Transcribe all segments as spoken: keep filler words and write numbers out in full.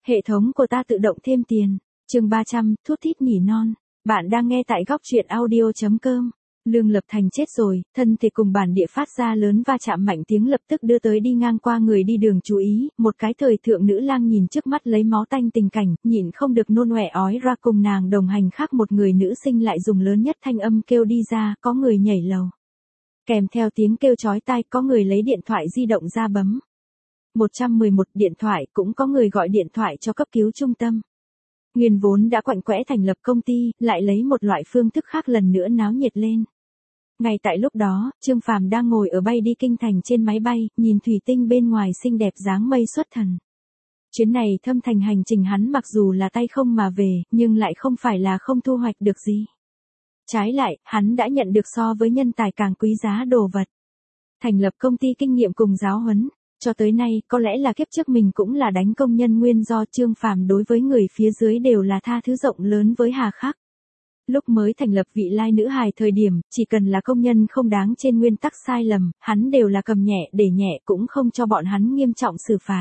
Hệ thống của ta tự động thêm tiền. Chương ba trăm, thút thít nỉ non. Bạn đang nghe tại góc truyện audio chấm com. Lương Lập Thành chết rồi, thân thể cùng bản địa phát ra lớn va chạm mạnh tiếng lập tức đưa tới đi ngang qua người đi đường chú ý, một cái thời thượng nữ lang nhìn trước mắt lấy máu tanh tình cảnh, nhịn không được nôn ọe ói ra, cùng nàng đồng hành khác một người nữ sinh lại dùng lớn nhất thanh âm kêu đi ra, có người nhảy lầu. Kèm theo tiếng kêu chói tai, có người lấy điện thoại di động ra bấm một một một điện thoại, cũng có người gọi điện thoại cho cấp cứu trung tâm. Nguyên vốn đã quạnh quẽ thành lập công ty, lại lấy một loại phương thức khác lần nữa náo nhiệt lên. Ngay tại lúc đó, Trương Phàm đang ngồi ở bay đi kinh thành trên máy bay, nhìn thủy tinh bên ngoài xinh đẹp dáng mây xuất thần. Chuyến này thâm thành hành trình hắn mặc dù là tay không mà về, nhưng lại không phải là không thu hoạch được gì. Trái lại, hắn đã nhận được so với nhân tài càng quý giá đồ vật. Thành lập công ty kinh nghiệm cùng giáo huấn. Cho tới nay, có lẽ là kiếp trước mình cũng là đánh công nhân nguyên do Trương Phàm đối với người phía dưới đều là tha thứ rộng lớn với hà khắc. Lúc mới thành lập Vị Lai Nữ Hài thời điểm, chỉ cần là công nhân không đáng trên nguyên tắc sai lầm, hắn đều là cầm nhẹ để nhẹ, cũng không cho bọn hắn nghiêm trọng xử phạt.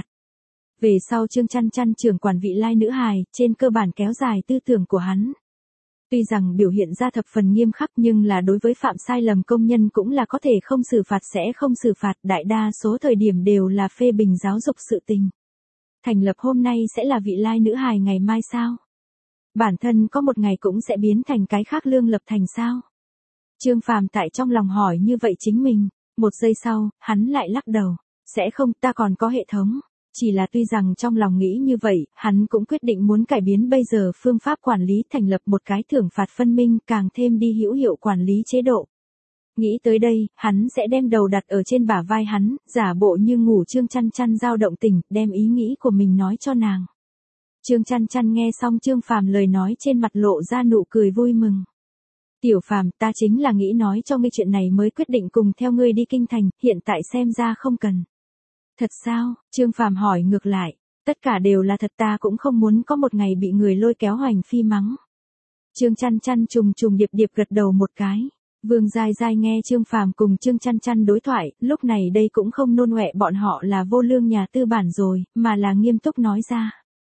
Về sau Trương Chăn Chăn trưởng quản Vị Lai Nữ Hài, trên cơ bản kéo dài tư tưởng của hắn. Tuy rằng biểu hiện ra thập phần nghiêm khắc nhưng là đối với phạm sai lầm công nhân cũng là có thể không xử phạt sẽ không xử phạt, đại đa số thời điểm đều là phê bình giáo dục sự tình. Thành lập hôm nay sẽ là Vị Lai Nữ Hài ngày mai sao? Bản thân có một ngày cũng sẽ biến thành cái khác Lương Lập Thành sao? Trương Phàm tại trong lòng hỏi như vậy chính mình, một giây sau, hắn lại lắc đầu, sẽ không, ta còn có hệ thống. Chỉ là tuy rằng trong lòng nghĩ như vậy, hắn cũng quyết định muốn cải biến bây giờ phương pháp quản lý, thành lập một cái thưởng phạt phân minh, càng thêm đi hữu hiệu quản lý chế độ. Nghĩ tới đây, hắn sẽ đem đầu đặt ở trên bả vai hắn, giả bộ như ngủ. Trương Chăn Chăn dao động tình, đem ý nghĩ của mình nói cho nàng. Trương Chăn Chăn nghe xong Trương Phàm lời nói, trên mặt lộ ra nụ cười vui mừng. Tiểu Phàm, ta chính là nghĩ nói cho ngươi chuyện này mới quyết định cùng theo ngươi đi kinh thành, hiện tại xem ra không cần. Thật sao? Trương Phàm hỏi ngược lại. Tất cả đều là thật, ta cũng không muốn có một ngày bị người lôi kéo hoành phi mắng. Trương Chăn Chăn trùng trùng điệp điệp gật đầu một cái. Vương Giai Giai nghe Trương Phàm cùng Trương Chăn Chăn đối thoại, lúc này đây cũng không nôn ọe bọn họ là vô lương nhà tư bản rồi, mà là nghiêm túc nói ra.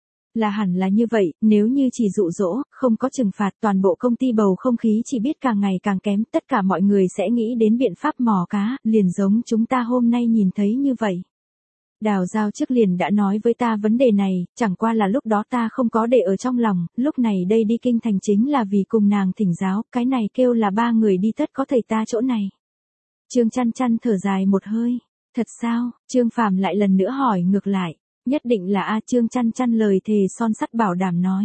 Là hẳn là như vậy, nếu như chỉ dụ dỗ, không có trừng phạt, toàn bộ công ty bầu không khí chỉ biết càng ngày càng kém, tất cả mọi người sẽ nghĩ đến biện pháp mò cá, liền giống chúng ta hôm nay nhìn thấy như vậy. Đào Giao trước liền đã nói với ta vấn đề này, chẳng qua là lúc đó ta không có để ở trong lòng, lúc này đây đi kinh thành chính là vì cùng nàng thỉnh giáo, cái này kêu là ba người đi tất có thầy ta chỗ này. Trương Chăn Chăn thở dài một hơi, thật sao? Trương Phàm lại lần nữa hỏi ngược lại, nhất định là a. Trương Chăn Chăn lời thề son sắt bảo đảm nói.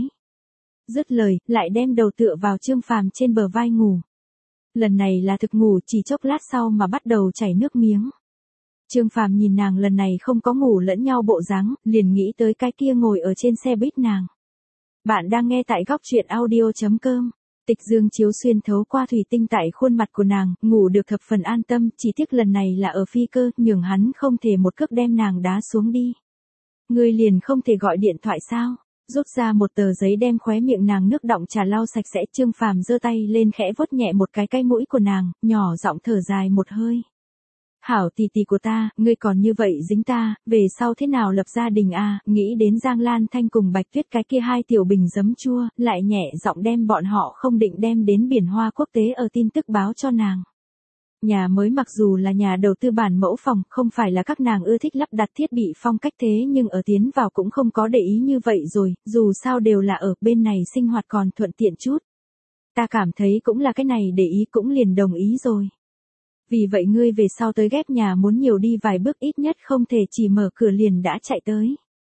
Dứt lời, lại đem đầu tựa vào Trương Phàm trên bờ vai ngủ. Lần này là thực ngủ, chỉ chốc lát sau mà bắt đầu chảy nước miếng. Trương Phàm nhìn nàng lần này không có ngủ lẫn nhau bộ dáng, liền nghĩ tới cái kia ngồi ở trên xe buýt nàng. Bạn đang nghe tại góc truyện audio chấm com. Tịch dương chiếu xuyên thấu qua thủy tinh tại khuôn mặt của nàng, ngủ được thập phần an tâm, chỉ tiếc lần này là ở phi cơ, nhường hắn không thể một cước đem nàng đá xuống đi. Ngươi liền không thể gọi điện thoại sao? Rút ra một tờ giấy đem khóe miệng nàng nước đọng trà lau sạch sẽ. Trương Phàm giơ tay lên khẽ vuốt nhẹ một cái cái mũi của nàng, nhỏ giọng thở dài một hơi. Hảo tỷ tỷ của ta, ngươi còn như vậy dính ta, về sau thế nào lập gia đình a? Nghĩ đến Giang Lan Thanh cùng Bạch Tuyết cái kia hai tiểu bình giấm chua, lại nhẹ giọng đem bọn họ không định đem đến biển hoa quốc tế ở tin tức báo cho nàng. Nhà mới mặc dù là nhà đầu tư bản mẫu phòng, không phải là các nàng ưa thích lắp đặt thiết bị phong cách thế, nhưng ở tiến vào cũng không có để ý như vậy rồi, dù sao đều là ở bên này sinh hoạt còn thuận tiện chút. Ta cảm thấy cũng là cái này để ý, cũng liền đồng ý rồi. Vì vậy ngươi về sau tới ghép nhà muốn nhiều đi vài bước, ít nhất không thể chỉ mở cửa liền đã chạy tới.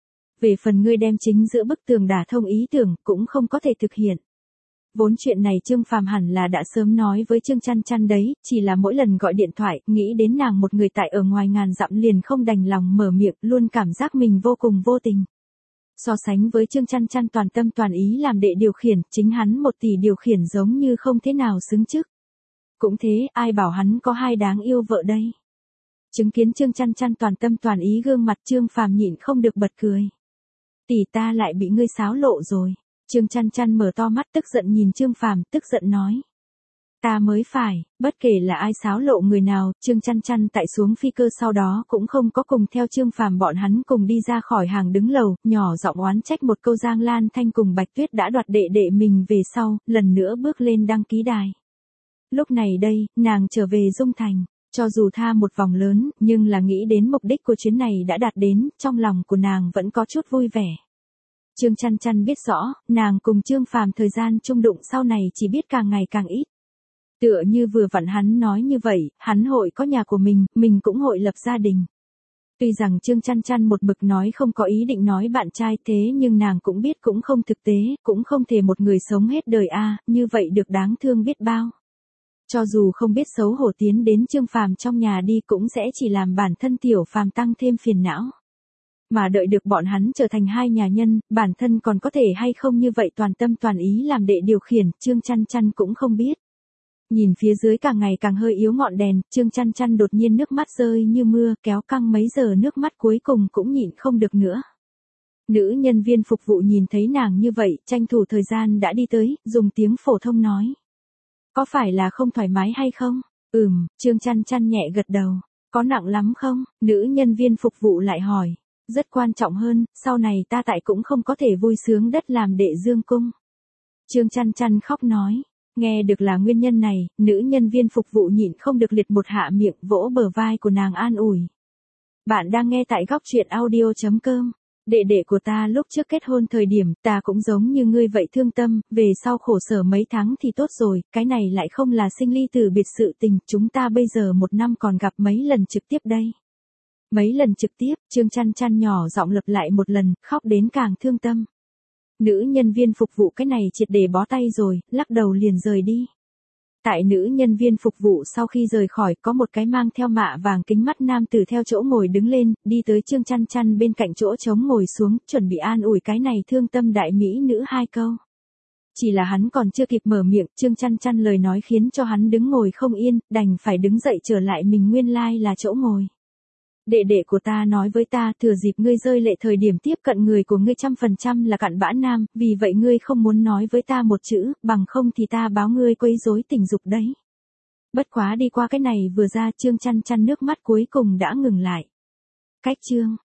Về phần ngươi đem chính giữa bức tường đả thông ý tưởng, cũng không có thể thực hiện. Vốn chuyện này Trương Phàm hẳn là đã sớm nói với Trương Chăn Chăn đấy, chỉ là mỗi lần gọi điện thoại, nghĩ đến nàng một người tại ở ngoài ngàn dặm liền không đành lòng mở miệng, luôn cảm giác mình vô cùng vô tình. So sánh với Trương Chăn Chăn toàn tâm toàn ý làm đệ điều khiển, chính hắn một tỷ điều khiển giống như không thế nào xứng chức. Cũng thế, ai bảo hắn có hai đáng yêu vợ đây. Chứng kiến Trương Chăn Chăn toàn tâm toàn ý gương mặt, Trương Phàm nhịn không được bật cười. Tỷ ta lại bị ngươi xáo lộ rồi. Trương Chăn Chăn mở to mắt tức giận nhìn Trương Phàm, tức giận nói. Ta mới phải, bất kể là ai xáo lộ người nào, Trương Chăn Chăn tại xuống phi cơ sau đó cũng không có cùng theo Trương Phàm bọn hắn cùng đi ra khỏi hàng đứng lầu, nhỏ giọng oán trách một câu Giang Lan Thanh cùng Bạch Tuyết đã đoạt đệ đệ mình về sau, lần nữa bước lên đăng ký đài. Lúc này đây, nàng trở về Dung Thành, cho dù tha một vòng lớn, nhưng là nghĩ đến mục đích của chuyến này đã đạt đến, trong lòng của nàng vẫn có chút vui vẻ. Trương Chăn Chăn biết rõ, nàng cùng Trương Phàm thời gian chung đụng sau này chỉ biết càng ngày càng ít. Tựa như vừa vặn hắn nói như vậy, hắn hội có nhà của mình, mình cũng hội lập gia đình. Tuy rằng Trương Chăn Chăn một mực nói không có ý định nói bạn trai thế nhưng nàng cũng biết cũng không thực tế, cũng không thể một người sống hết đời a, như vậy được đáng thương biết bao. Cho dù không biết xấu hổ tiến đến Trương Phàm trong nhà đi cũng sẽ chỉ làm bản thân Tiểu Phàm tăng thêm phiền não. Mà đợi được bọn hắn trở thành hai nhà nhân, bản thân còn có thể hay không như vậy toàn tâm toàn ý làm đệ điều khiển, Trương Chăn Chăn cũng không biết. Nhìn phía dưới càng ngày càng hơi yếu ngọn đèn, Trương Chăn Chăn đột nhiên nước mắt rơi như mưa, kéo căng mấy giờ nước mắt cuối cùng cũng nhịn không được nữa. Nữ nhân viên phục vụ nhìn thấy nàng như vậy, tranh thủ thời gian đã đi tới, dùng tiếng phổ thông nói. Có phải là không thoải mái hay không? Ừm, Trương Chăn Chăn nhẹ gật đầu. Có nặng lắm không? Nữ nhân viên phục vụ lại hỏi. Rất quan trọng hơn, sau này ta tại cũng không có thể vui sướng đất làm đệ dương cung. Trương Chăn Chăn khóc nói. Nghe được là nguyên nhân này, nữ nhân viên phục vụ nhịn không được liệt một hạ miệng vỗ bờ vai của nàng an ủi. Bạn đang nghe tại góc truyện audio chấm com. Đệ đệ của ta lúc trước kết hôn thời điểm ta cũng giống như ngươi vậy thương tâm, về sau khổ sở mấy tháng thì tốt rồi, cái này lại không là sinh ly tử biệt sự tình, chúng ta bây giờ một năm còn gặp mấy lần trực tiếp đây. Mấy lần trực tiếp, Trương Chăn Chăn nhỏ giọng lặp lại một lần, khóc đến càng thương tâm. Nữ nhân viên phục vụ cái này triệt để bó tay rồi, lắc đầu liền rời đi. Tại nữ nhân viên phục vụ sau khi rời khỏi có một cái mang theo mạ vàng kính mắt nam tử theo chỗ ngồi đứng lên, đi tới Trương Chăn Chăn bên cạnh chỗ trống ngồi xuống, chuẩn bị an ủi cái này thương tâm đại mỹ nữ hai câu. Chỉ là hắn còn chưa kịp mở miệng, Trương Chăn Chăn lời nói khiến cho hắn đứng ngồi không yên, đành phải đứng dậy trở lại mình nguyên lai là chỗ ngồi. Đệ đệ của ta nói với ta thừa dịp ngươi rơi lệ thời điểm tiếp cận người của ngươi trăm phần trăm là cặn bã nam, vì vậy ngươi không muốn nói với ta một chữ, bằng không thì ta báo ngươi quấy rối tình dục đấy. Bất quá đi qua cái này vừa ra Trương Chăn Chăn nước mắt cuối cùng đã ngừng lại. Cách chương